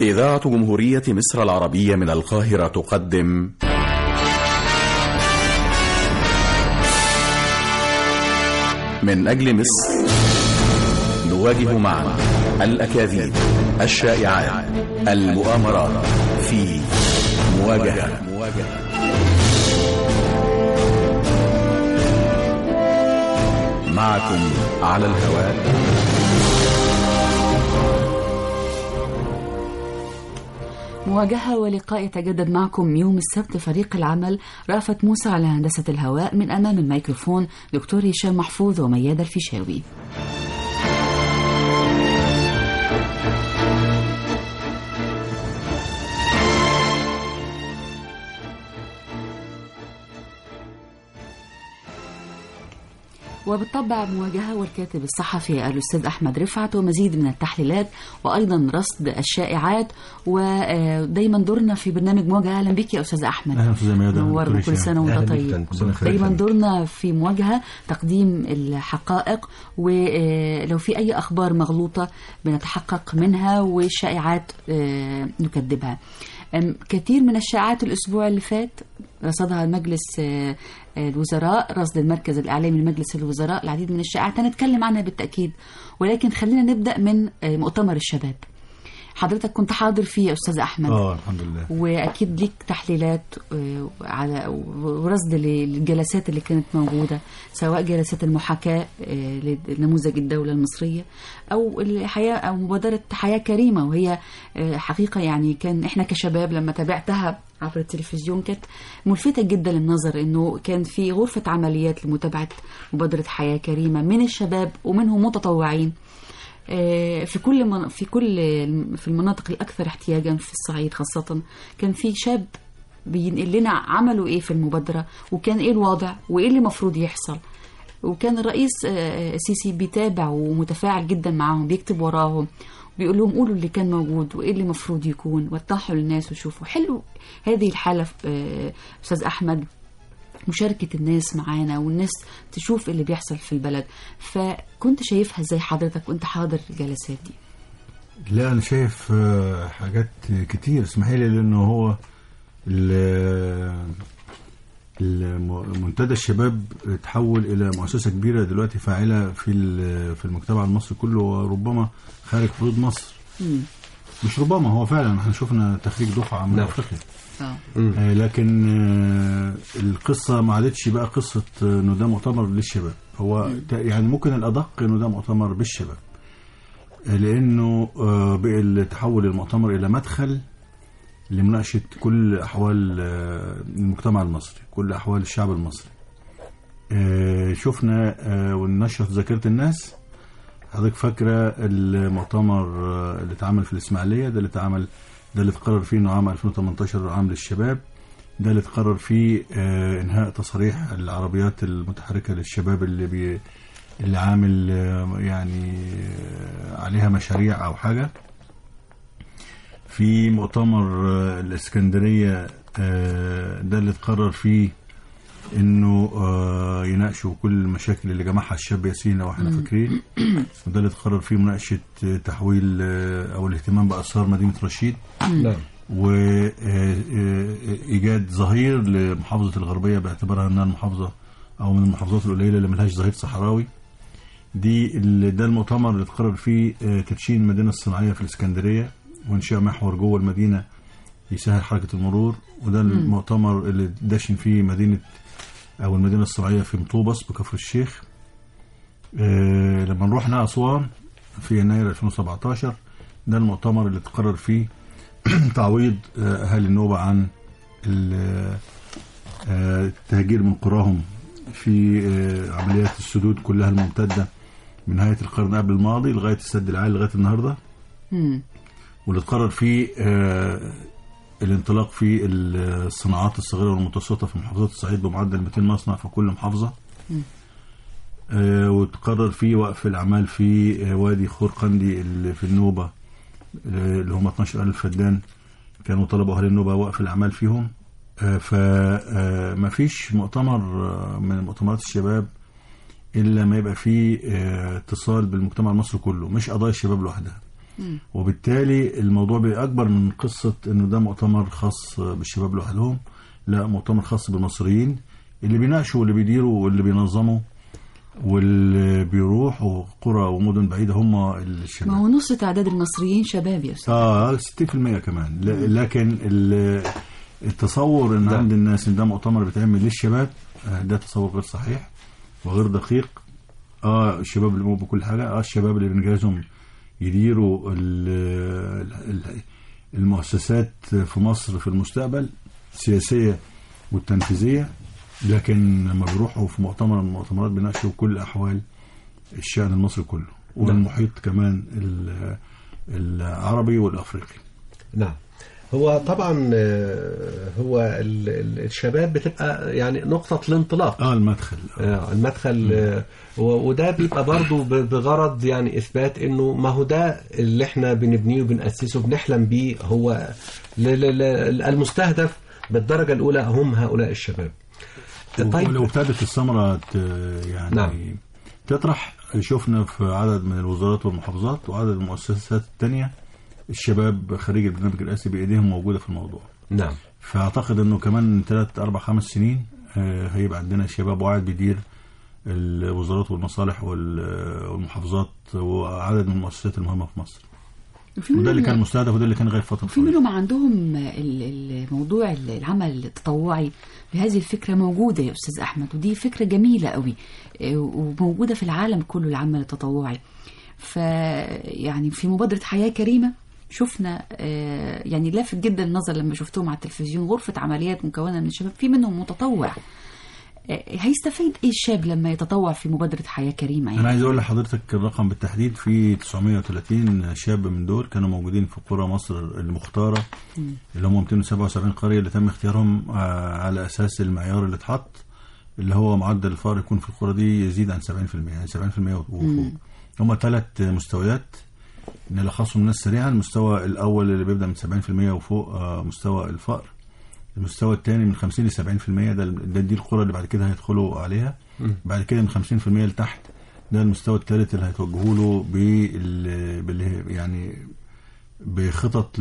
إذاعة جمهورية مصر العربية من القاهرة تقدم من أجل مصر، نواجه معا الأكاذيب، الشائعات، المؤامرات في مواجهة. معكم على الهواء مواجهة ولقاء يتجدد معكم يوم السبت. فريق العمل رأفت موسى على هندسة الهواء، من أمام الميكروفون دكتور هشام محفوظ وميادة الفيشاوي. وبالطبع مواجهة والكاتب الصحفي الأستاذ أحمد رفعت، ومزيد من التحليلات وأيضا رصد الشائعات، ودايما دورنا في برنامج مواجهة. أهلا بك يا أستاذ أحمد. أهلا أستاذ ميادة، نور، كل سنة وأنت طيب. دايما دورنا في مواجهة تقديم الحقائق، ولو في أي أخبار مغلوطة بنتحقق منها، والشائعات نكذبها. كثير من الشائعات الأسبوع اللي فات رصدها المجلس الوزراء، رصد المركز الإعلامي لمجلس الوزراء، العديد من الشائعات هنتكلم عنها بالتأكيد، ولكن خلينا نبدأ من مؤتمر الشباب. حضرتك كنت حاضر فيه يا أستاذ أحمد. الحمد لله. وأكيد ليك تحليلات على ورصد للجلسات اللي كانت موجودة، سواء جلسات المحاكاة لنموذج الدولة المصرية، أو الحياة أو مبادرة حياة كريمة، وهي حقيقة يعني كان إحنا كشباب لما تابعتها عبر التلفزيون كانت ملفتة جدا للنظر، إنه كان في غرفة عمليات لمتابعة مبادرة حياة كريمة من الشباب، ومنهم متطوعين في المناطق الأكثر احتياجا في الصعيد خاصة. كان في شاب بينقل لنا عملوا إيه في المبادرة، وكان إيه الوضع، وإيه اللي مفروض يحصل. وكان الرئيس السيسي بيتابع ومتفاعل جدا معهم، بيكتب وراهم، بيقول لهم قولوا اللي كان موجود وإيه اللي مفروض يكون، وضحوا للناس وشوفوا. حلو هذه الحالة أستاذ أحمد، مشاركة الناس معانا والناس تشوف اللي بيحصل في البلد. فكنت شايفها زي حضرتك وانت حاضر الجلسات دي؟ لا، أنا شايف حاجات كتير، اسمحي لي، لأنه هو منتدى الشباب تحول إلى مؤسسة كبيرة دلوقتي فاعلة في المجتمع المصري كله، وربما خارج حدود مصر. مش ربما، هو فعلا احنا شفنا تخريج دفعة من أفريقيا. لكن القصة ما عادتش بقى قصة انه ده مؤتمر للشباب، هو يعني ممكن الأدق انه ده مؤتمر بالشباب، لأنه بقى التحول المؤتمر إلى مدخل لمناقشة كل أحوال المجتمع المصري، كل أحوال الشعب المصري. شفنا وننشط ذاكرة الناس. حضرتك فاكرة المؤتمر اللي اتعمل في الإسماعيلية، ده اللي اتقرر فيه انه عام 2018 عام للشباب، ده اللي اتقرر فيه انهاء تصاريح العربيات المتحركة للشباب اللي عامل يعني عليها مشاريع او حاجة. في مؤتمر الاسكندرية ده اللي اتقرر فيه انه يناقشوا كل المشاكل اللي جمعها الشاب ياسين لو احنا فاكرين، وده اللي اتقرر فيه مناقشة تحويل او الاهتمام بآثار مدينة رشيد، وإيجاد ظهير لمحافظة الغربية باعتبارها انها المحافظة او من المحافظات القليلة اللي ملهاش ظهير صحراوي. ده المؤتمر اللي اتقرر فيه تدشين المدينة الصناعية في الاسكندرية وانشاء محور جوه المدينة يسهل حركة المرور، وده المؤتمر اللي داشن فيه المدينة الصناعية في مطوبس بكفر الشيخ. لما نروح أسوان في يناير 2017، ده المؤتمر اللي تقرر فيه تعويض أهالي النوبة عن التهجير من قراهم في عمليات السدود كلها الممتدة من نهاية القرن قبل الماضي لغاية السد العالي لغاية النهاردة. واللي تقرر فيه الانطلاق في الصناعات الصغيرة والمتوسطة في محافظات الصعيد بمعدل 200 مصنع في كل محافظة. وتقرر فيه وقف الأعمال في وادي خورقندي اللي في النوبة، اللي هم 12,000 فدان كانوا طلبوا أهل النوبة وقف الأعمال فيهم. فما فيش مؤتمر من مؤتمرات الشباب إلا ما يبقى فيه اتصال بالمجتمع المصري كله، مش قضايا الشباب لوحدها. وبالتالي الموضوع بقى أكبر من قصة إنه ده مؤتمر خاص بالشباب لوحدهم، لا، مؤتمر خاص بالمصريين اللي بيناقشوا واللي بيديروا واللي بينظموا واللي بيروحوا قرى ومدن بعيدة هم الشباب. ما هو نص تعداد المصريين شباب يا أستاذ. 60% كمان. لكن التصور إن عند الناس إن ده مؤتمر بيتعمل للشباب، ده تصور غير صحيح وغير دقيق. الشباب اللي بيقوموا بكل حاجة، الشباب اللي بنجهزهم يديروا المؤسسات في مصر في المستقبل السياسية والتنفيذية، لكن لما بيروحوا في مؤتمر من المؤتمرات بيناقشوا كل أحوال الشأن المصري كله والمحيط كمان العربي والأفريقي. نعم. هو طبعا هو الشباب بتبقى يعني نقطة الانطلاق، المدخل وده بيبقى برضو بغرض يعني إثبات إنه ما هو ده اللي احنا بنبنيه وبنأسسه بنحلم بيه، هو المستهدف بالدرجة الأولى هم هؤلاء الشباب. طيب لو ابتدت الثمرة يعني تطرح، شفنا في عدد من الوزارات والمحافظات وعدد المؤسسات التانية الشباب خريج البرنامج الرئاسي بإيديهم موجودة في الموضوع. نعم. فأعتقد أنه كمان 3 4 5 سنين هيبقى عندنا شباب واعد بيدير الوزارات والمصالح والمحافظات وعدد من المؤسسات المهمة في مصر. وده اللي كان مستهدف وده اللي كان غير فترة. في منهم عندهم الموضوع العمل التطوعي بهذه الفكرة موجودة يا أستاذ أحمد، ودي فكرة جميلة قوي وموجودة في العالم كله العمل التطوعي. فيعني في مبادرة حياة كريمة شفنا يعني لافت جدا النظر لما شفتهم على التلفزيون، غرفة عمليات مكونة من الشباب، في منهم متطوع. هيستفيد ايه الشاب لما يتطوع في مبادرة حياة كريمة؟ يعني انا عايز اقول لحضرتك الرقم بالتحديد، في 930 شاب من دول كانوا موجودين في قرى مصر المختارة اللي هم 277 قرية اللي تم اختيارهم على اساس المعيار اللي اتحط، اللي هو معدل الفقر يكون في القرى دي يزيد عن 70%، يعني 70% وفوق. هم 3 مستويات نلخصهم الناس سريعا. المستوى الاول اللي بيبدأ من 70% وفوق مستوى الفقر. المستوى الثاني من 50 ل 70%، دي القرى اللي بعد كده هيدخلوا عليها. بعد كده من 50% لتحت ده المستوى الثالث اللي هيتوجهوا له يعني بخطط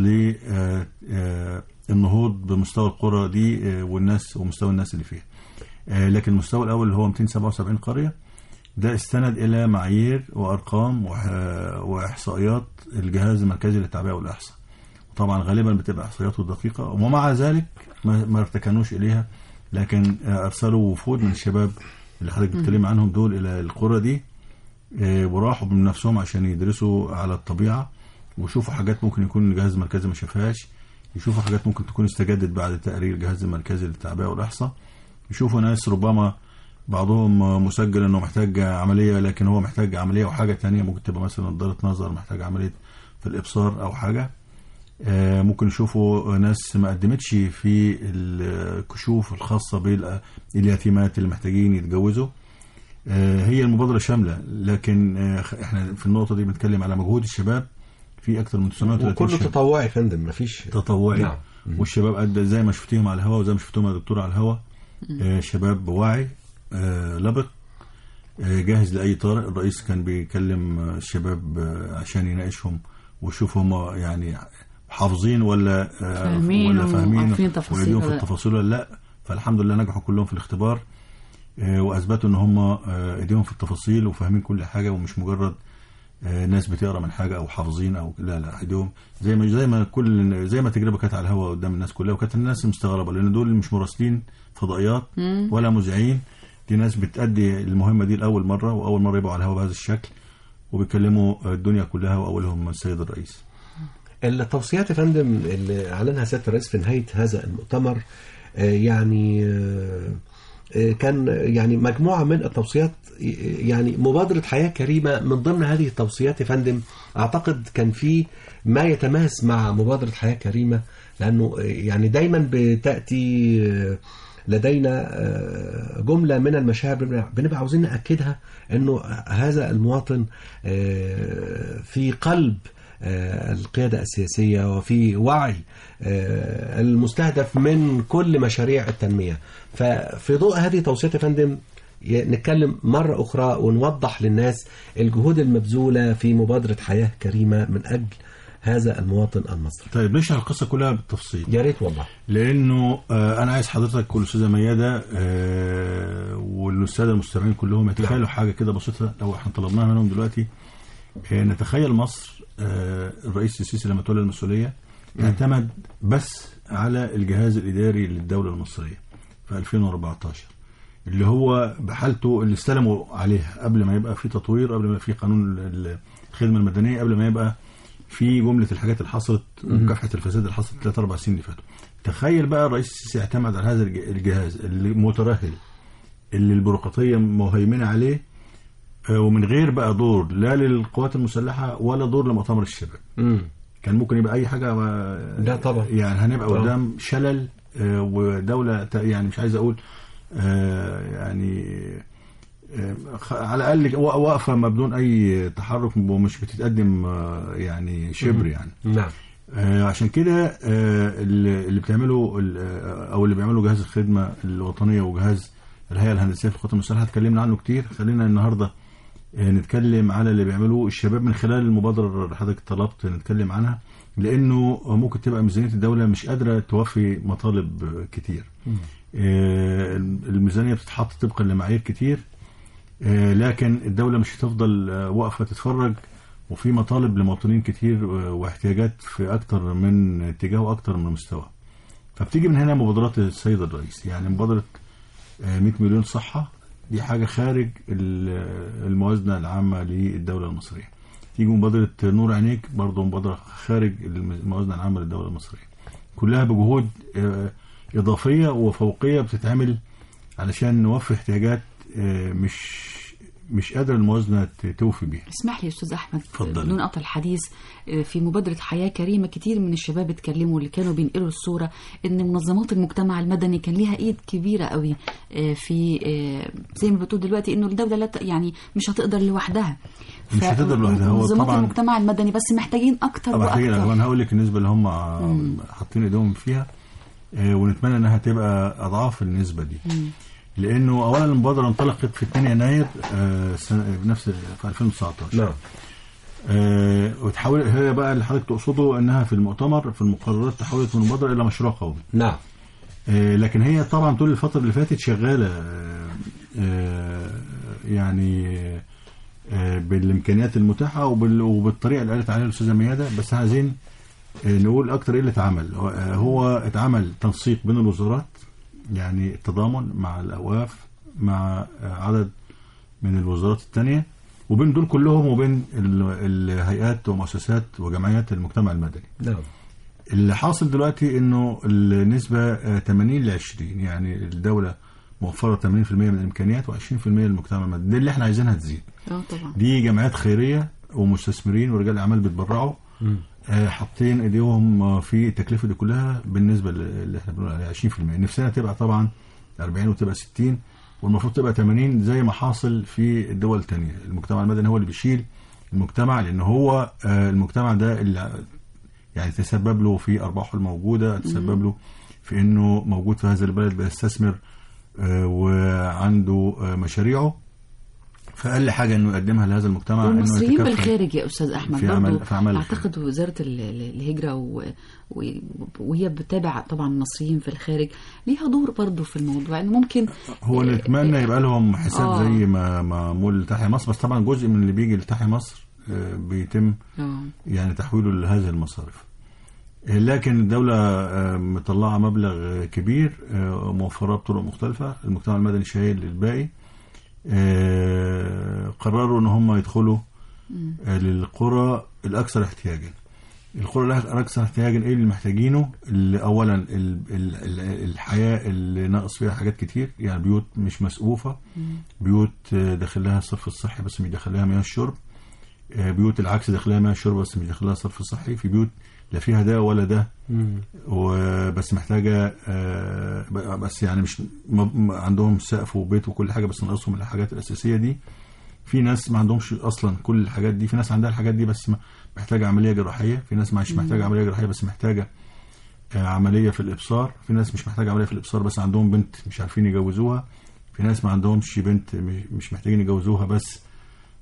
للنهوض بمستوى القرى دي والناس ومستوى الناس اللي فيها. لكن المستوى الاول اللي هو 277 قرية ده استند الى معايير وارقام واحصائيات الجهاز المركزي للتعبئة والاحصاء. طبعا غالبا بتبقى احصائياته دقيقة، ومع ذلك ما ارتكنوش اليها، لكن ارسلوا وفود من الشباب اللي حضرتك بتتكلم عنهم دول الى القرى دي، وراحوا بنفسهم عشان يدرسوا على الطبيعة ويشوفوا حاجات ممكن يكون الجهاز المركزي ما شافهاش، يشوفوا حاجات ممكن تكون استجدت بعد تقرير الجهاز المركزي للتعبئة والاحصاء، يشوفوا ناس ربما بعضهم مسجل انه محتاج عملية لكن هو محتاج عملية وحاجة تانية، ممكن تبقى مثلا نظارة نظر محتاج عملية في الابصار او حاجة. ممكن يشوفوا ناس ما قدمتش في الكشوف الخاصة باليتيمات اللي محتاجين يتجوزوا. هي المبادرة شاملة، لكن احنا في النقطة دي بنتكلم على مجهود الشباب في اكثر من 930 وكله تطوعي يا فندم، مفيش تطوعي. نعم. والشباب قد زي ما شفتيهم على الهواء وزي ما شفتهم يا دكتور على الهواء، شباب واعي لبق جاهز لأي طارئ. الرئيس كان بيكلم الشباب عشان يناقشهم ويشوف هم يعني حافظين ولا فاهمين ويديهم في التفاصيل ولا لا. فالحمد لله نجحوا كلهم في الاختبار واثبتوا ان هم ايديهم في التفاصيل وفاهمين كل حاجه، ومش مجرد ناس بتقرا من حاجه او حافظين او لا ايديهم زي ما التجربه كانت على الهواء قدام الناس كلها، وكانت الناس مستغربه لان دول مش مراسلين فضائيات ولا مذيعين، دي ناس بتأدي المهمه دي لاول مره، واول مره يبقوا على الهواء بهذا الشكل وبيكلموا الدنيا كلها، واولهم السيد الرئيس. التوصيات يا فندم اللي اعلنها سيادة الرئيس في نهاية هذا المؤتمر يعني كان يعني مجموعة من التوصيات، يعني مبادرة حياة كريمة من ضمن هذه التوصيات يا فندم. أعتقد كان في ما يتماس مع مبادرة حياة كريمة، لأنه يعني دايما بتأتي لدينا جملة من المشاعر بنبقى عاوزين نأكدها، أنه هذا المواطن في قلب القيادة السياسية وفي وعي المستهدف من كل مشاريع التنمية. ففي ضوء هذه توصيات يا فندم نتكلم مرة أخرى ونوضح للناس الجهود المبذولة في مبادرة حياة كريمة من أجل هذا المواطن المصري. طيب نشرح القصه كلها بالتفصيل يا ريت والله. لانه انا عايز حضرتك والاستاذه ميادة والساده المستمعين كلهم يتخيلوا حاجه كده بسيطه لو احنا طلبناها منهم دلوقتي. نتخيل مصر الرئيس السيسي لما تولى المسؤوليه اعتمد بس على الجهاز الاداري للدوله المصريه في 2014 اللي هو بحالته اللي استلموا عليها قبل ما يبقى في تطوير، قبل ما يبقى في قانون الخدمه المدنيه، قبل ما يبقى في جمله الحاجات اللي حصلت مكافحه الفساد اللي حصلت 3-4 سنين اللي فاتوا. تخيل بقى الرئيس السيسي اعتمد على هذا الجهاز اللي مترهل، اللي البيروقراطيه مهيمنه عليه، ومن غير بقى دور لا للقوات المسلحه ولا دور لمؤتمر الشباب. كان ممكن يبقى اي حاجه لا طبعا، يعني هنبقى قدام شلل ودوله، يعني مش عايز اقول يعني على الاقل واقفه ما بدون اي تحرك ومش بتتقدم يعني شبر يعني. نعم. عشان كده اللي بتعمله او اللي بيعمله جهاز الخدمه الوطنيه وجهاز الهيئه الهندسيه في القوات المسلحه اتكلمنا عنه كتير. خلينا النهارده نتكلم على اللي بيعملوه الشباب من خلال المبادره اللي حضرتك طلبت نتكلم عنها، لانه ممكن تبقى ميزانيه الدوله مش قادره توفي مطالب كتير. الميزانيه بتتحط طبقا لمعايير كتير، لكن الدوله مش هتفضل واقفه تتفرج، وفي مطالب لمواطنين كتير واحتياجات في اكتر من اتجاه واكتر من مستوى. فبتيجي من هنا مبادرات السيد الرئيس، يعني مبادره 100 مليون صحه دي حاجه خارج الموازنه العامه للدوله المصريه. تيجي مبادره نور عينيك برضه مبادره خارج الموازنه العامه للدوله المصريه. كلها بجهود اضافيه وفوقيه بتتعمل علشان نوفي احتياجات مش قادر الموازنه توفي بيها. اسمح لي استاذ احمد اتفضل. بدون قطع الحديث، في مبادره حياه كريمه كتير من الشباب اتكلموا اللي كانوا بينقلوا الصوره ان منظمات المجتمع المدني كان ليها ايد كبيره قوي في زي ما بتقول دلوقتي انه الدوله لا يعني مش هتقدر لوحدها. مش هتقدر لوحدها. هو منظمات طبعا المجتمع المدني بس محتاجين اكتر واكتر. انا هقول لك النسبه اللي هم حاطين ايدهم فيها، ونتمنى انها تبقى اضعاف النسبه دي. لانه اولا المبادره انطلقت في 2 يناير نفس في 2019. نعم. وتحول هي بقى اللي حضرتك تقصده انها في المؤتمر في المقررات تحولت من مبادره الى مشروع قومي. نعم. لكن هي طبعا طول الفتره اللي فاتت شغاله يعني بالامكانيات المتاحه وبالطريقه اللي قالت عليها الاستاذه ميادة. بس عايزين نقول اكتر ايه اللي اتعمل. هو اتعمل تنسيق بين الوزارات، يعني التضامن مع الأوقاف مع عدد من الوزارات الثانية، وبين دول كلهم وبين الهيئات ومؤسسات وجمعيات المجتمع المدني. نعم. اللي حاصل دلوقتي انه النسبة 80-20، يعني الدولة موفرة 80% من الإمكانيات و20% للمجتمع المدني. دي اللي احنا عايزينها تزيد. طبعا. دي جمعيات خيرية ومستثمرين ورجال أعمال بيتبرعوا، حاطين ايديهم في التكلفه دي كلها بالنسبه اللي احنا بنقول عليها 20%. نفسنا تبقى طبعا 40 وتبقى 60، والمفروض تبقى 80 زي ما حاصل في الدول الثانيه. المجتمع المدني هو اللي بيشيل المجتمع، لان هو المجتمع ده اللي يعني تسبب له في ارباحه الموجوده، تسبب له في انه موجود في هذا البلد بيستثمر وعنده مشاريعه. فأقل حاجة إنه يقدمها لهذا المجتمع. والمصريين بالخارج يا أستاذ أحمد في عمل أعتقد وزارة الهجرة وهي بتتابع طبعا المصريين في الخارج ليها دور برضه في الموضوع. إنه ممكن هو نتمنى يبقى لهم حساب زي ما معمول لتحيا مصر، بس طبعا جزء من اللي بيجي لتحيا مصر بيتم يعني تحويله لهذه المصارف. لكن الدولة مطلعة مبلغ كبير موفرة بطرق مختلفة. المجتمع المدني شايل الباقي. قرروا ان هم يدخلوا للقرى الاكثر احتياجا. القرى الاكثر احتياجا ايه اللي محتاجينه؟ اولا الحياه اللي ناقص فيها حاجات كتير، يعني بيوت مش مسقوفه، بيوت داخل لها الصرف الصحي بس مش داخل لها مياه الشرب، بيوت العكس داخل لها مياه الشرب بس مش داخل لها صرف صحي، في بيوت لا فيها ده ولا ده وبس محتاجه بس يعني مش عندهم سقف وبيت وكل حاجه بس ناقصهم الحاجات الاساسيه دي. في ناس ما عندهمش اصلا كل الحاجات دي، في ناس عندها الحاجات دي بس محتاجه عمليه جراحيه، في ناس مش محتاجه عمليه جراحيه بس محتاجه عمليه في الابصار، في ناس مش محتاجه عمليه في الابصار بس عندهم بنت مش عارفين يجوزوها، في ناس ما عندهمش بنت مش محتاجين يجوزوها بس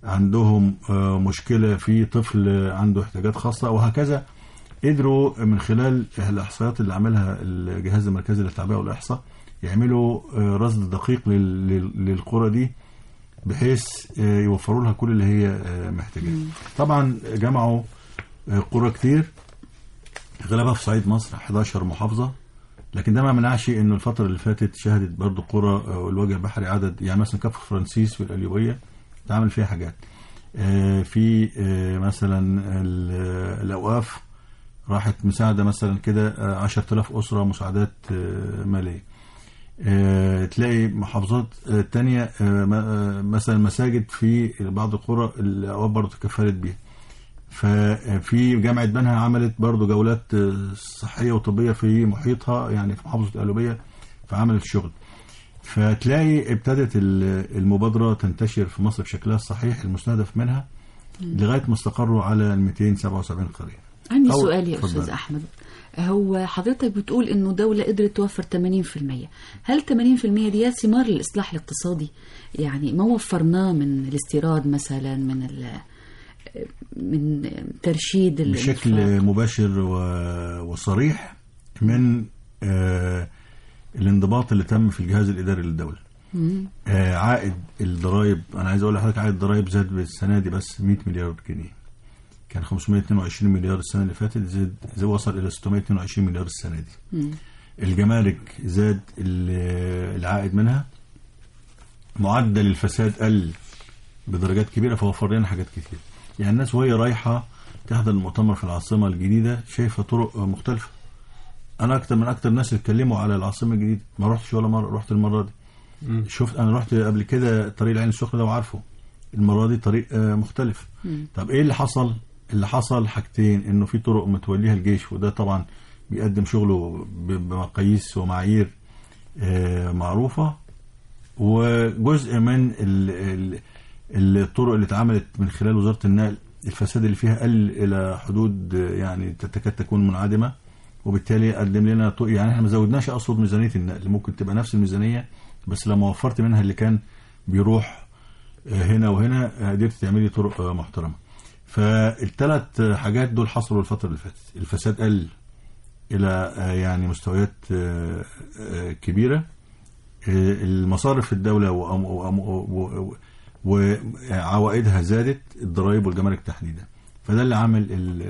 عندهم مشكلة في طفل عنده احتياجات خاصة وهكذا. قدروا من خلال الإحصائيات اللي عملها الجهاز المركزي للتعبئة والإحصاء يعملوا رصد دقيق للقرى دي بحيث يوفروا لها كل اللي هي محتاجاه. طبعا جمعوا قرى كتير غالبها في صعيد مصر 11 محافظة، لكن ده ما منعش انه الفترة اللي فاتت شهدت برضو قرى الوجه البحري عدد، يعني مثلا كفر فرانسيس في القليوبية تعمل فيها حاجات. في مثلا الأوقاف راحت مساعدة مثلا كده 10,000 أسرة مساعدات مالية. تلاقي محافظات تانية مثلا مساجد في بعض القرى الأوقاف برضو تكفلت بيها. ففي جامعة بنها عملت برضو جولات صحية وطبية في محيطها، يعني في محافظة القليوبية، فعملت شغل. فتلاقي ابتدت المبادرة تنتشر في مصر بشكلها الصحيح المستهدف منها لغاية ما استقروا على 277 قرية. عندي سؤال يا أستاذ أحمد، هو حضرتك بتقول إنه دولة قدرت توفر 80%، هل 80% دي ثمار للإصلاح الاقتصادي؟ يعني ما وفرناه من الاستيراد مثلا، من ترشيد بشكل مباشر وصريح من الانضباط اللي تم في الجهاز الإداري للدولة. عائد الضرائب، أنا عايز أقول لحضرتك عائد الضرائب زاد بالسنة دي بس 100 مليار جنيه، كان 522 مليار السنة اللي فاتت، زاد وصل إلى 622 مليار السنة دي. الجمارك زاد العائد منها، معدل الفساد قل بدرجات كبيرة، فوفر لنا حاجات كتير. يعني الناس وهي رايحة تحضر المؤتمر في العاصمة الجديدة شايفة طرق مختلفة. أنا أكتر من أكتر ناس اتكلموا على العاصمة الجديدة، ما رحتش ولا مرة، رحت المرة دي. شفت، أنا رحت قبل كده طريق العين السخنة ده وعارفه، المرة دي طريق مختلف. طب إيه اللي حصل؟ اللي حصل حاجتين، إنه في طرق متوليها الجيش، وده طبعا بيقدم شغله بمقاييس ومعايير معروفة، وجزء من الطرق اللي اتعملت من خلال وزارة النقل الفساد اللي فيها قل إلى حدود يعني تكاد تكون منعدمة، وبالتالي قدم لنا يعني احنا ما زودناش أقصد ميزانية النقل، ممكن تبقى نفس الميزانية بس لما وفرت منها اللي كان بيروح هنا وهنا قدرت تعملي طرق محترمة. فالثلاث حاجات دول حصلوا الفترة اللي فاتت. الفساد قل إلى يعني مستويات كبيرة، المصارف في الدولة وعوائدها زادت، الضرائب والجمارك تحديدا، فده اللي عامل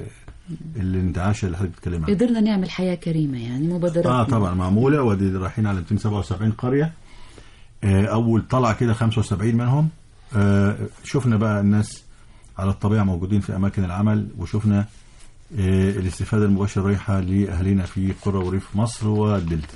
الانتعاش اللي حضرتك بتتكلم عنه. قدرنا نعمل حياة كريمة، يعني مبادرات طبعا معمولة، ودي رايحين على 277 قرية. أول طلع كده 75 منهم شفنا بقى الناس على الطبيعة موجودين في أماكن العمل، وشفنا الاستفادة المباشرة رايحة لأهلنا في قرى وريف مصر والدلتا.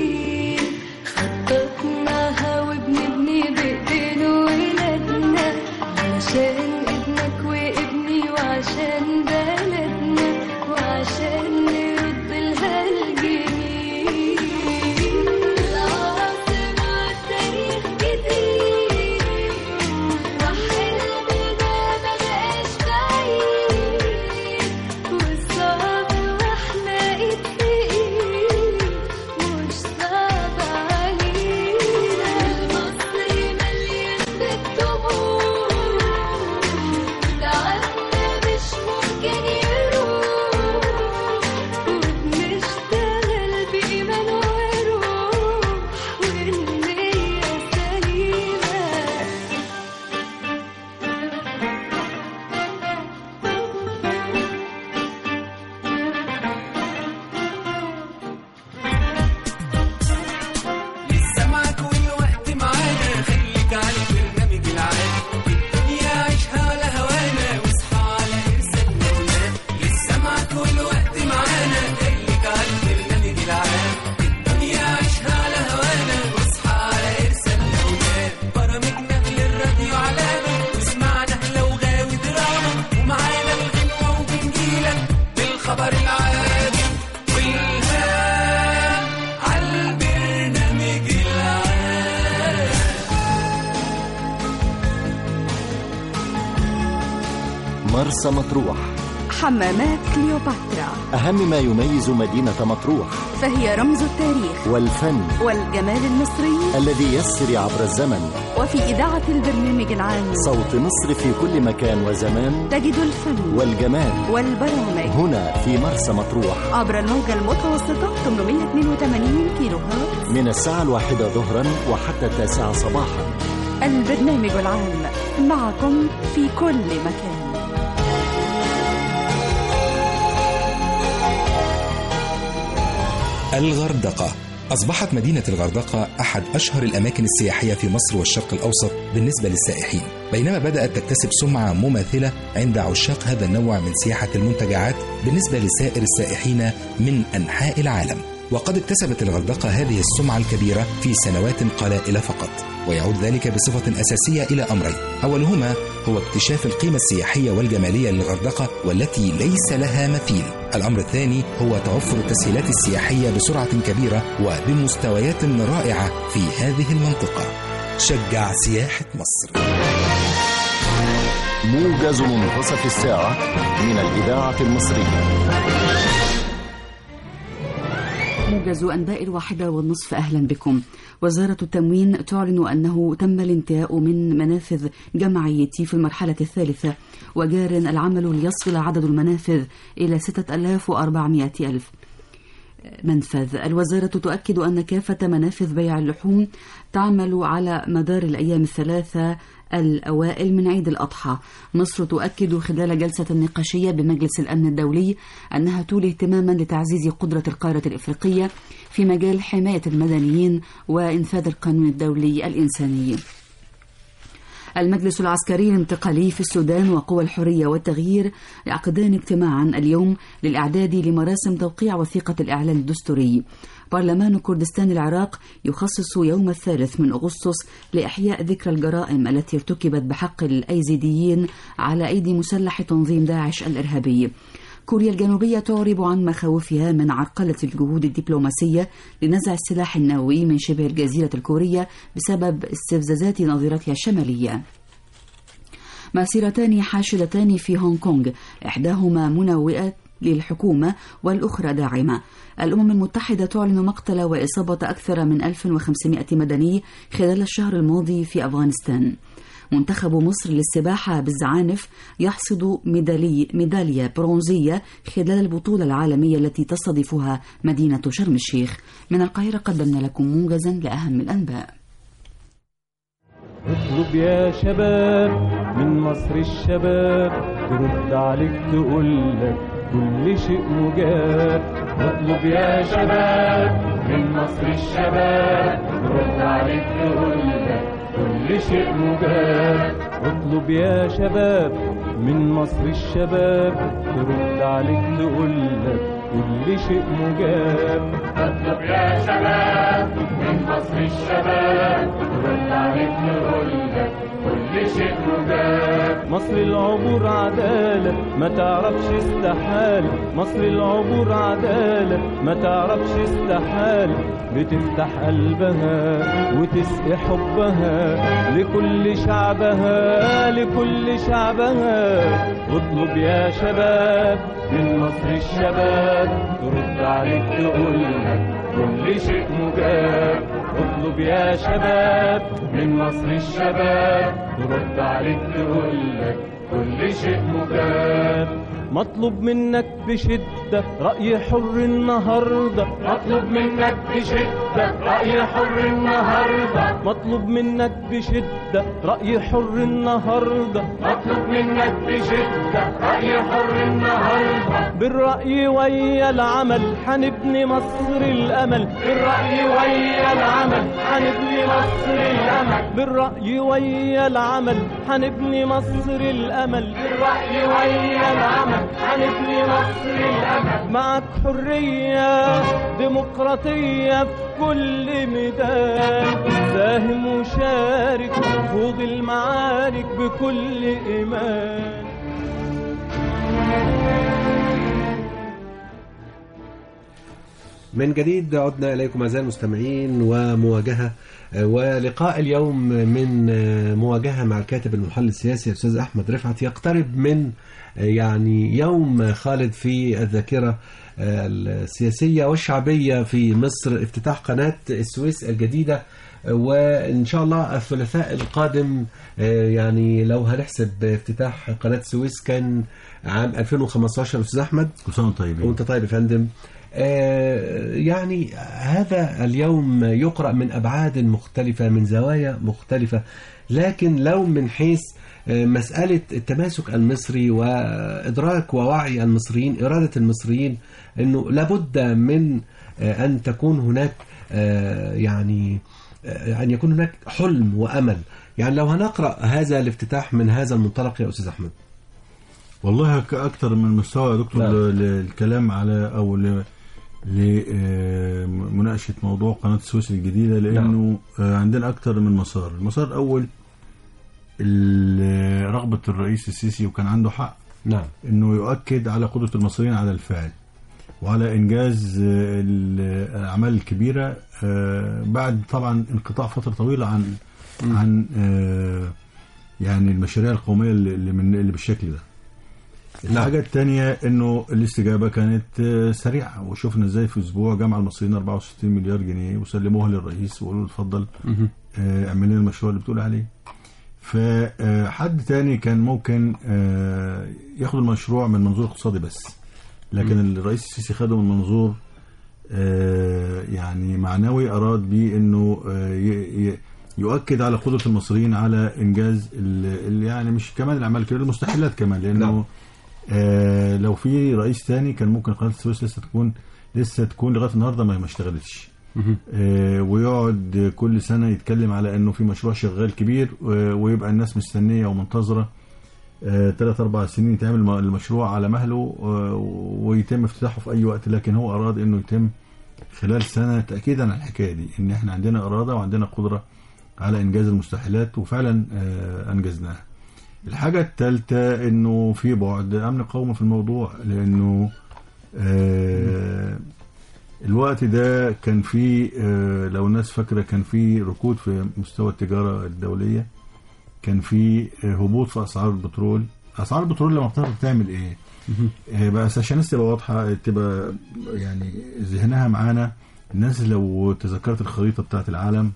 خططناها وبنبني بإيدينا وولادنا مرسى مطروح. حمامات كليوباترا، أهم ما يميز مدينة مطروح، فهي رمز التاريخ والفن والجمال المصري الذي يسري عبر الزمن. وفي إذاعة البرنامج العام صوت مصر في كل مكان وزمان، تجد الفن والجمال والبرامج هنا في مرسى مطروح عبر الموجة المتوسطة 882 كيلو هرتز من الساعة 1 ظهرا وحتى 9 صباحا. البرنامج العام معكم في كل مكان. الغردقة. أصبحت مدينة الغردقة أحد أشهر الأماكن السياحية في مصر والشرق الأوسط بالنسبة للسائحين، بينما بدأت تكتسب سمعة مماثلة عند عشاق هذا النوع من سياحة المنتجعات بالنسبة لسائر السائحين من أنحاء العالم. وقد اكتسبت الغردقة هذه السمعة الكبيرة في سنوات قلائل فقط، ويعود ذلك بصفة أساسية إلى أمرين، أولهما هو اكتشاف القيمة السياحية والجمالية للغردقة والتي ليس لها مثيل. الأمر الثاني هو توفر التسهيلات السياحية بسرعة كبيرة وبمستويات رائعة في هذه المنطقة. شجع سياحة مصر. موجز منتصف الساعة من الإذاعة المصرية. موجز أنباء 1:30. أهلا بكم. وزارة التموين تعلن أنه تم الانتهاء من منافذ جمعيتي في المرحلة الثالثة، وجار العمل ليصل عدد المنافذ إلى 6,400 منفذ. الوزارة تؤكد أن كافة منافذ بيع اللحوم تعمل على مدار الأيام الثلاثة الأوائل من عيد الأضحى. مصر تؤكد خلال جلسة نقاشية بمجلس الأمن الدولي أنها تولي اهتماما لتعزيز قدرة القارة الإفريقية في مجال حماية المدنيين وإنفاذ القانون الدولي الإنساني. المجلس العسكري الانتقالي في السودان وقوى الحرية والتغيير يعقدان اجتماعا اليوم للإعداد لمراسم توقيع وثيقة الإعلان الدستوري. برلمان كردستان العراق يخصص يوم 3 أغسطس لإحياء ذكرى الجرائم التي ارتكبت بحق الأيزيديين على أيدي مسلح تنظيم داعش الإرهابي. كوريا الجنوبية تعرب عن مخاوفها من عرقلة الجهود الدبلوماسية لنزع السلاح النووي من شبه الجزيرة الكورية بسبب استفزازات نظيرتها الشمالية. مسيرتان حاشدتان في هونغ كونغ، إحداهما منوئة للحكومة والأخرى داعمة. الأمم المتحدة تعلن مقتل وإصابة أكثر من 1500 مدني خلال الشهر الماضي في أفغانستان. منتخب مصر للسباحة بالزعانف يحصد ميدالية برونزية خلال البطولة العالمية التي تستضيفها مدينة شرم الشيخ. من القاهرة قدمنا لكم موجزا لأهم الأنباء. اطلب يا شباب من مصر الشباب، ترد عليك تقولك كل شيء مجاب. اطلب يا شباب من مصر الشباب، ترد عليك تقولك كل شيء مجاب. اطلب يا شباب من مصر الشباب، ترد عليك تقولك كل شيء مجاب. اطلب يا شباب من مصر الشباب، ترد عليك تقولك كل شيء مجاب. مصر العبور عدالة ما تعرفش استحالة، مصر العبور عدالة ما تعرفش استحالة. بتفتح قلبها وتسقي حبها لكل شعبها لكل شعبها. اطلب يا شباب من مصر الشباب، ترد عليك تقولك كل شيء مجاب. اطلب يا شباب من مصر الشباب، ترد عليك تقولك كل شيء مجاب. مطلوب منك بشدة رأي حر النهاردة، مطلوب منك بشدة رأي حر النهاردة. مطلوب منك بشدة رأي حر النهاردة، مطلوب منك بشدة رأي حر النهاردة. بالرأي ويا العمل حنبني مصر الأمل، بالرأي ويا العمل حنبني مصر الأمل. بالرأي ويا العمل حنبني مصر الأمل، بالرأي ويا العمل حنبني مصر الأمل. معك حرية ديمقراطية في كل ميدان، ساهم وشارك خوض المعارك بكل إيمان. من جديد عدنا إليكم أعزائي المستمعين ومواجهة ولقاء اليوم من مواجهة مع الكاتب المحلل السياسي الأستاذ أحمد رفعت يقترب من يعني يوم خالد في الذاكرة السياسية والشعبية في مصر، افتتاح قناة السويس الجديدة، وإن شاء الله الثلاثاء القادم يعني لو هنحسب افتتاح قناة السويس كان عام 2015. أستاذ أحمد كل سنة طيب. وأنت طيب يا فندم. يعني هذا اليوم يقرأ من أبعاد مختلفة من زوايا مختلفة، لكن لو من حيث مسألة التماسك المصري وإدراك ووعي المصريين، إرادة المصريين أنه لابد من أن تكون هناك يعني أن يكون هناك حلم وأمل. يعني لو هنقرأ هذا الافتتاح من هذا المنطلق يا أستاذ أحمد. والله أكثر من مستوى يا دكتور للكلام على أو لمناقشة موضوع قناة السويس الجديدة، لأنه عندنا أكثر من مسار. المسار الأول رغبة الرئيس السيسي، وكان عنده حق إنه يؤكد على قدرة المصريين على الفعل وعلى إنجاز الأعمال الكبيرة بعد طبعا انقطاع فترة طويلة عن يعني المشاريع القومية اللي بالشكل ده. الحاجة الثانية انه الاستجابة كانت سريعة، وشوفنا ازاي في اسبوع جمع المصريين 64 مليار جنيه وسلموها للرئيس وقالوا له اتفضل اعمل لنا المشروع اللي بتقول عليه. فحد تاني كان ممكن ياخد المشروع من منظور اقتصادي بس، لكن الرئيس السيسي خده من منظور يعني معنوي، اراد بيه انه يؤكد على قدرة المصريين على انجاز يعني مش كمان الاعمال الكبيرة، المستحيلات كمان، لانه لو في رئيس تاني كان ممكن قناة السويس لسه تكون لغاية النهاردة ما اشتغلتش، ويقعد كل سنة يتكلم على انه في مشروع شغال كبير، ويبقى الناس مستنية ومنتظرة 3-4 سنين يتعمل المشروع على مهله ويتم افتتاحه في اي وقت. لكن هو اراد انه يتم خلال سنة، تأكيدا على الحكاية دي ان احنا عندنا ارادة وعندنا قدرة على انجاز المستحيلات، وفعلا انجزناها. الحاجة الثالثة انه في بعد امن قومي في الموضوع، لانه الوقت ده كان في لو الناس فاكرة كان في ركود في مستوى التجارة الدولية، كان في هبوط في اسعار البترول. اسعار البترول لما بتقدر تعمل ايه بس عشان الناس تبقى واضحة، تبقى يعني ذهنها معانا. الناس لو تذكرت الخريطة بتاعت العالم،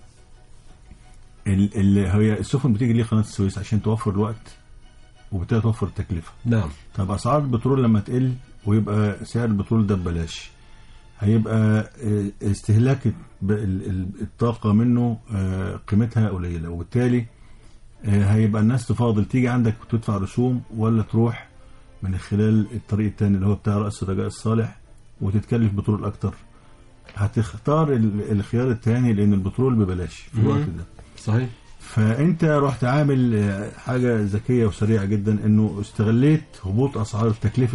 اللي هي السفن بتيجي ليه قناة السويس عشان توفر الوقت وبالتالي توفر التكلفة. نعم. طب أسعار البترول لما تقل ويبقى سعر البترول ده ببلاش، هيبقى استهلاك الطاقة منه قيمتها قليلة، وبالتالي هيبقى الناس تفاضل تيجي عندك وتدفع رسوم، ولا تروح من خلال الطريق التاني اللي هو بتاع رأس الرجاء الصالح وتتكلف بترول أكتر. هتختار الخيار التاني لأن البترول ببلاش في الوقت ده. صحيح. فأنت رحت عامل حاجة ذكية وسريعة جدا، إنه استغليت هبوط أسعار تكلفة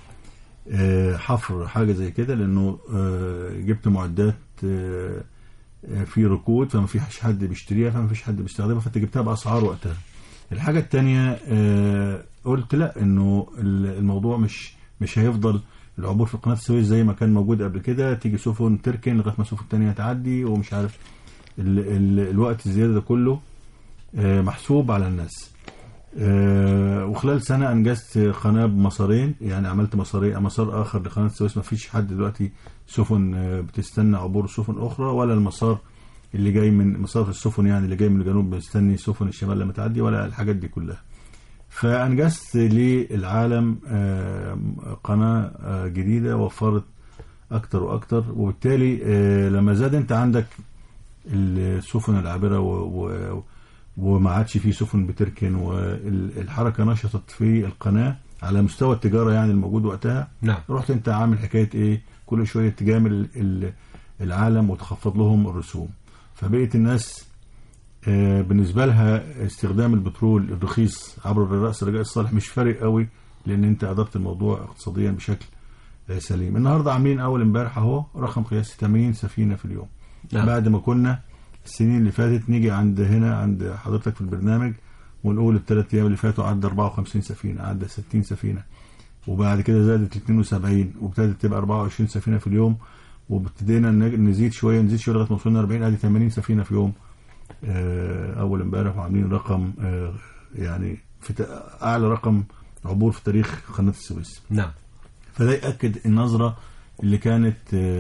حفر حاجة زي كده، لأنه جبت معدات في ركود فما فيش حد بيشتريها، فما فيش حد بيستخدمها، فأنت جبتها بأسعار وقتها. الحاجة التانية قلت لا، إنه الموضوع مش هيفضل العبور في قناة السويس زي ما كان موجود قبل كده، تيجي سفن تركن لغاية ما سفن تانية تعدي ومش عارف الوقت الزيادة ده كله محسوب على الناس. وخلال سنة أنجزت قناة بمسارين، يعني عملت مسار آخر لقناة السويس. ما فيش حد دلوقتي سفن بتستنى عبور سفن أخرى، ولا المسار اللي جاي من مسار السفن يعني اللي جاي من الجنوب بيستني سفن الشمال لما تعدي، ولا الحاجات دي كلها. فأنجزت للعالم قناة جديدة وفرت أكتر وأكتر، وبالتالي لما زاد أنت عندك السفن العابرة وما عادش فيه سفن بتركن، والحركة نشطت في القناة على مستوى التجارة يعني الموجود وقتها. نعم. رحت أنت عامل حكاية إيه، كل شوية تجامل العالم وتخفض لهم الرسوم، فبقيت الناس بالنسبة لها استخدام البترول الرخيص عبر رأس الرجاء الصالح مش فارق قوي، لأن أنت أدرت الموضوع اقتصاديا بشكل سليم. النهاردة عاملين أول امبارح أهو رقم قياسي 80 سفينة في اليوم. نعم. بعد ما كنا السنين اللي فاتت نيجي عند حضرتك في البرنامج ونقول الثلاث أيام اللي فاتوا عدى 54 سفينة، عدى 60 سفينة، وبعد كده زادت 72 وابتدت تبقى 24 سفينة في اليوم، وابتدينا نزيد شويه لغايه ما وصلنا 40. ادي 80 سفينه في يوم اول امبارح، وعاملين رقم يعني في اعلى رقم عبور في تاريخ قناه السويس. نعم. فده يأكد النظره اللي كانت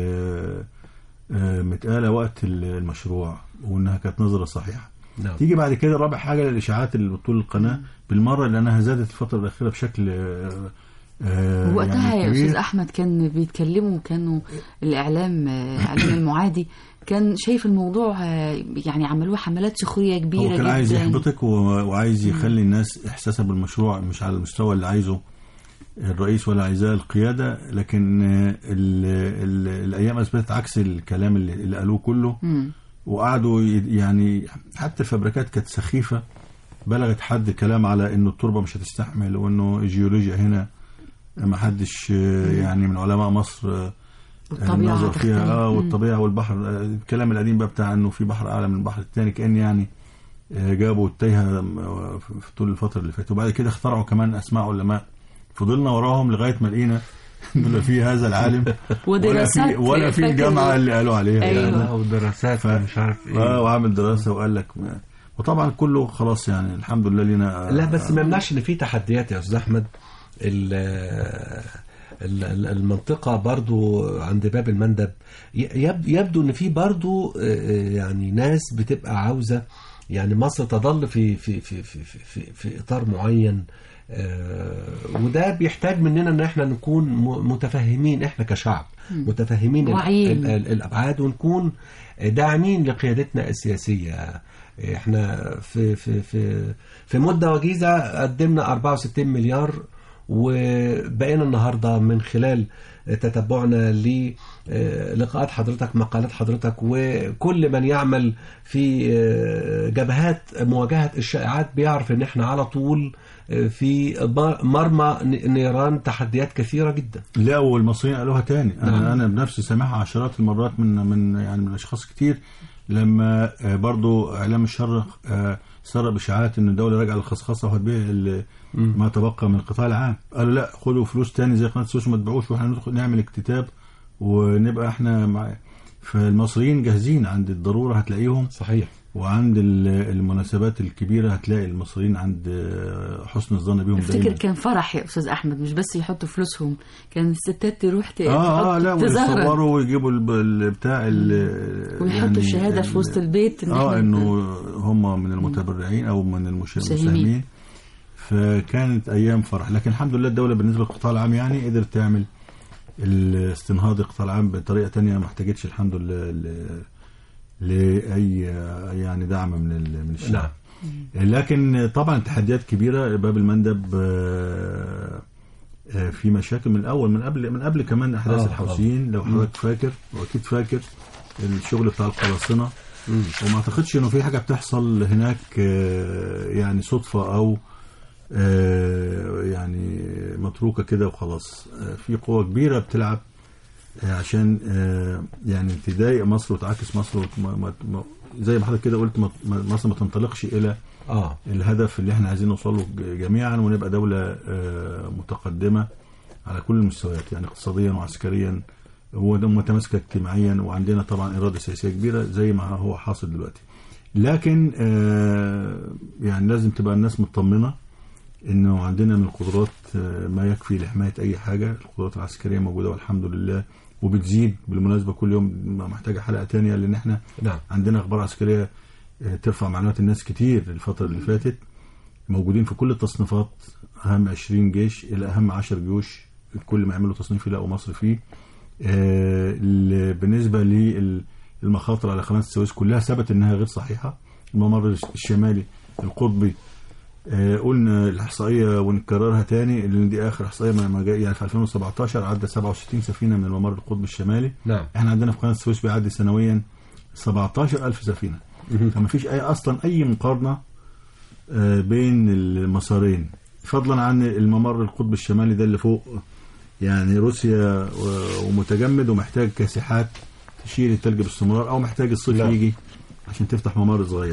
متقاله وقت المشروع، وانها كانت نظره صحيحه. نعم. تيجي بعد كده رابع حاجه الاشاعات اللي بطول القناه بالمره، لانها زادت الفتره الاخيره بشكل وقتها يعني يا كبير. استاذ احمد كان بيتكلموا، كانوا الاعلام المعادي كان شايف الموضوع يعني عملوه حملات سخريه كبيره هو كان جدا. عايز يحبطك وعايز يخلي الناس احساسها بالمشروع مش على المستوى اللي عايزه الرئيس ولا عايزاه القياده، لكن الايام اثبتت عكس الكلام اللي قالوه كله. وقعدوا يعني حتى الفبركات كانت سخيفه، بلغت حد كلام على انه التربه مش هتستحمل، وانه الجيولوجيا هنا ما حدش يعني من علماء مصر نظر فيها والطبيعه والبحر. الكلام القديم بقى بتاع انه في بحر اعلى من البحر الثاني، كان يعني جابوا التايهه في طول الفتره اللي فاتت. وبعد كده اخترعوا كمان اسماء علماء، فضلنا وراهم لغايه ما لقينا انه في هذا العالم ودراسات ولا في الجامعه اللي قالوا عليها. أيوة. يعني ودراسات مش عارف ايه وعامل دراسه وقال لك، وطبعا كله خلاص يعني الحمد لله لنا. لا بس ما يمنعش ان في تحديات يا استاذ احمد. المنطقة برضو عند باب المندب يبدو ان في برضو يعني ناس بتبقى عاوزة يعني مصر تظل في اطار معين، وده بيحتاج مننا ان احنا نكون متفهمين، احنا كشعب متفهمين الابعاد، ونكون داعمين لقيادتنا السياسية. احنا في مدة وجيزة قدمنا 64 مليار، وبقينا النهاردة من خلال تتبعنا للقاءات حضرتك، مقالات حضرتك، وكل من يعمل في جبهات مواجهة الشائعات بيعرف ان احنا على طول في مرمى نيران تحديات كثيرة جدا. لا والمصريين قالوها تاني. انا بنفسي سامعها عشرات المرات من اشخاص كتير، لما برضو اعلام الشر سرب اشاعات ان الدوله راجعه للخصخصه وهتبيع ما تبقى من القطاع العام. قالوا لا، خدوا فلوس تاني زي قناه السويس وما تبيعوش، واحنا ندخل نعمل اكتتاب ونبقى احنا مع. فالمصريين جاهزين، عند الضروره هتلاقيهم صحيح، وعند المناسبات الكبيره هتلاقي المصريين عند حسن الظن بيهم. افتكر كان فرح يا استاذ احمد، مش بس يحطوا فلوسهم، كان الستات تروح لا ويصوروا ويجيبوا البتاع ويحطوا يعني الشهاده في وسط البيت انه هم من المتبرعين او من المساهمين. فكانت ايام فرح. لكن الحمد لله الدوله بالنسبه للقطاع العام يعني قدرت تعمل الاستنهاض القطاع العام بطريقه تانية، ما احتاجتش الحمد لله لأي يعني دعم من الشعب. نعم. لكن طبعا تحديات كبيرة. باب المندب في مشاكل من الأول، من قبل كمان أحداث الحوثيين. لو حضرتك فاكر، وأكيد فاكر الشغل بتاع القراصنة، وما أعتقدش إنه في حاجة بتحصل هناك يعني صدفة أو يعني متروكة كده وخلاص. في قوة كبيرة بتلعب عشان يعني تضايق مصر وتعاكس مصر، زي ما حضرتك كده قلت مصر ما تنطلقش الى الهدف اللي احنا عايزين نوصل له جميعا، ونبقى دولة متقدمة على كل المستويات، يعني اقتصاديا وعسكريا ومتماسكة اجتماعيا، وعندنا طبعا إرادة سياسية كبيرة زي ما هو حاصل دلوقتي. لكن يعني لازم تبقى الناس مطمنة انه عندنا من القدرات ما يكفي لحماية اي حاجة. القدرات العسكرية موجودة والحمد لله، وبتزيد بالمناسبة كل يوم، محتاجة حلقة تانية، لان احنا عندنا اخبار عسكرية ترفع معنويات الناس كتير. الفترة اللي فاتت موجودين في كل التصنيفات، اهم 20 جيش الى اهم 10 جيوش، كل ما يعملوا تصنيف يلاقوا مصر فيه. بالنسبة للمخاطر على قناة السويس كلها ثبت انها غير صحيحة. الممر الشمالي القطبي قلنا الإحصائية ونكررها تاني، لأن دي آخر إحصائية ما جاء يعني في 2017 عدى 67 سفينة من الممر القطبي الشمالي. نعم. احنا عندنا في قناة السويس بيعدي سنويا 17,000 سفينة. فما فيش أصلا أي مقارنة بين المسارين، فضلا عن الممر القطبي الشمالي ده اللي فوق، يعني روسيا ومتجمد ومحتاج كاسحات تشيل التلج باستمرار، أو محتاج الصيف يجي عشان تفتح ممر صغير.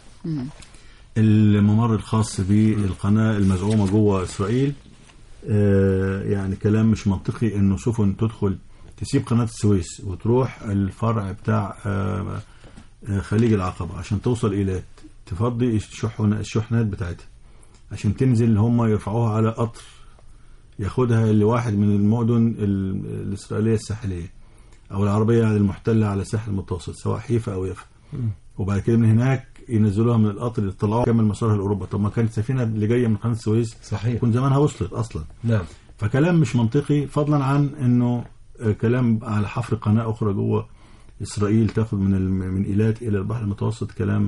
الممر الخاص بالقناة المزعومة جوه إسرائيل، يعني كلام مش منطقي إنه سفن تدخل تسيب قناة السويس وتروح الفرع بتاع خليج العقبة عشان توصل إيلات، تفضي الشحنات بتاعتها عشان تنزل هم يرفعوها على قطر ياخدها لواحد من المدن الإسرائيلية الساحلية أو العربية المحتلة على الساحل المتوسط سواء حيفا أو يافا، وبعد كده من هناك ينزلوها من القطر يطلعوها كمل مسارها لأوروبا. طب ما كانت السفينة اللي جاية من قناة السويس صحيح كون زمانها وصلت أصلا. نعم. فكلام مش منطقي، فضلا عن إنه كلام على حفر قناة أخرى جوه إسرائيل تاخد من إيلات إلى البحر المتوسط، كلام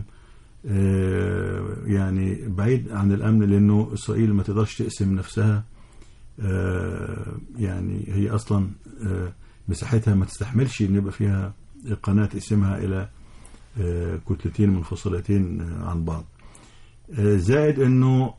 يعني بعيد عن الأمن، لأنه إسرائيل ما تقدرش تقسم نفسها، يعني هي أصلا مساحتها ما تستحملش إن يبقى فيها قناة تقسمها إلى كتلتين منفصلتين عن بعض. زائد إنه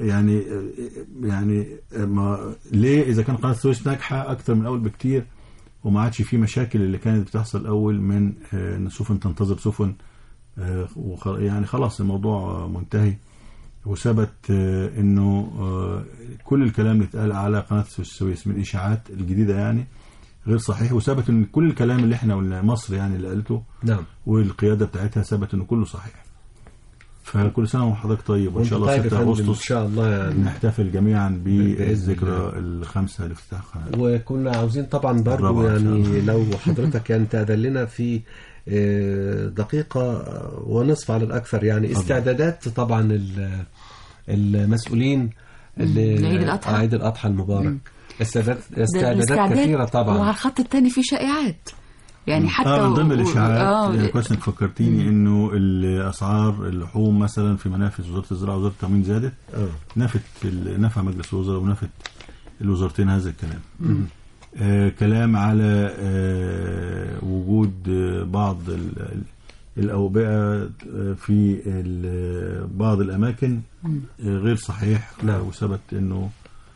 يعني ما ليه إذا كان قناة السويس ناجحة أكتر من أول بكتير وما عادش فيه مشاكل اللي كانت بتحصل أول من إن سفن تنتظر سفن، يعني خلاص الموضوع منتهي، وثبت إنه كل الكلام اللي اتقال على قناة السويس من الإشاعات الجديدة يعني غير صحيح، وثبت إن كل الكلام اللي احنا قلنا مصر يعني اللي قالته نعم والقيادة بتاعتها ثبت إنه كله صحيح. فكل سنة وحضرتك طيب، وإن شاء الله 6 أغسطس إن شاء الله يعني نحتفل جميعا بالذكرى الخامسة لافتتاح القناة. وكنا عاوزين طبعا برضو يعني لو حضرتك يعني تأذن لنا في دقيقة ونصف على الأكثر يعني استعدادات طبعا المسؤولين عيد الأضحى المبارك. استعدادات كثيرة طبعا، وعلى الخط الثاني في شائعات يعني حتى من ضمن الإشاعات يعني كويس انك فكرتيني انه الاسعار اللحوم مثلا في منافذ وزارة الزراعة ووزارة التموين زادت. نفى مجلس الوزراء ونفت الوزارتين هذا الكلام. كلام على وجود بعض الأوبئة في بعض الأماكن غير صحيح. وثبت انه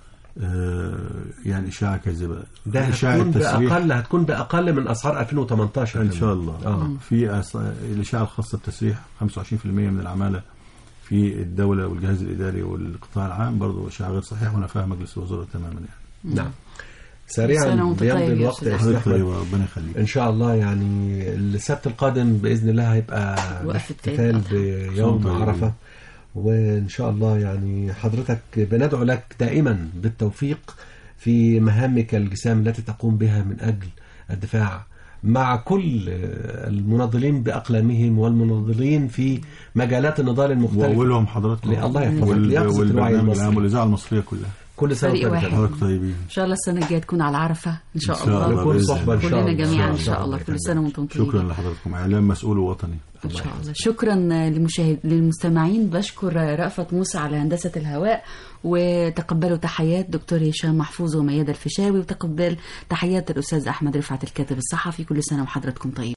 يعني إشاعة كاذبة. ده هتكون بأقل من أسعار 2018 إن شاء الله. في الإشاعة الخاصة بتسريح 25% من العمالة في الدولة والجهاز الإداري والقطاع العام برضو إشاعة غير صحيح ونفاها مجلس الوزراء تماما يعني. نعم. سريعا بيمضي الوقت يا أستاذ أحمد. ربنا يخليك. إن شاء الله يعني السبت القادم بإذن الله هيبقى الاحتفال بيوم عرفة، وإن شاء الله يعني حضرتك بندعو لك دائما بالتوفيق في مهامك الجسام التي تقوم بها من أجل الدفاع مع كل المناضلين بأقلامهم والمناضلين في مجالات النضال المختلفة، وأولهم حضرتك الله يحفظك والبرنامج العام والإذاعة المصرية كلها. كل سنة وانتم طيبين. إن شاء الله السنة الجاية تكون على عرفة إن شاء الله. نكون صحبة إن شاء الله. كلنا جميعا إن شاء الله. كل سنة وانتم طيبين. شكرا لحضراتكم، إعلام مسؤول ووطني إن شاء الله. شكرا للمستمعين. بشكر رأفت موسى على هندسة الهواء، وتقبلوا تحيات دكتور هشام محفوظ وميادة الفيشاوي، وتقبل تحيات الأستاذ أحمد رفعت الكاتب الصحفي. كل سنة وحضراتكم طيب.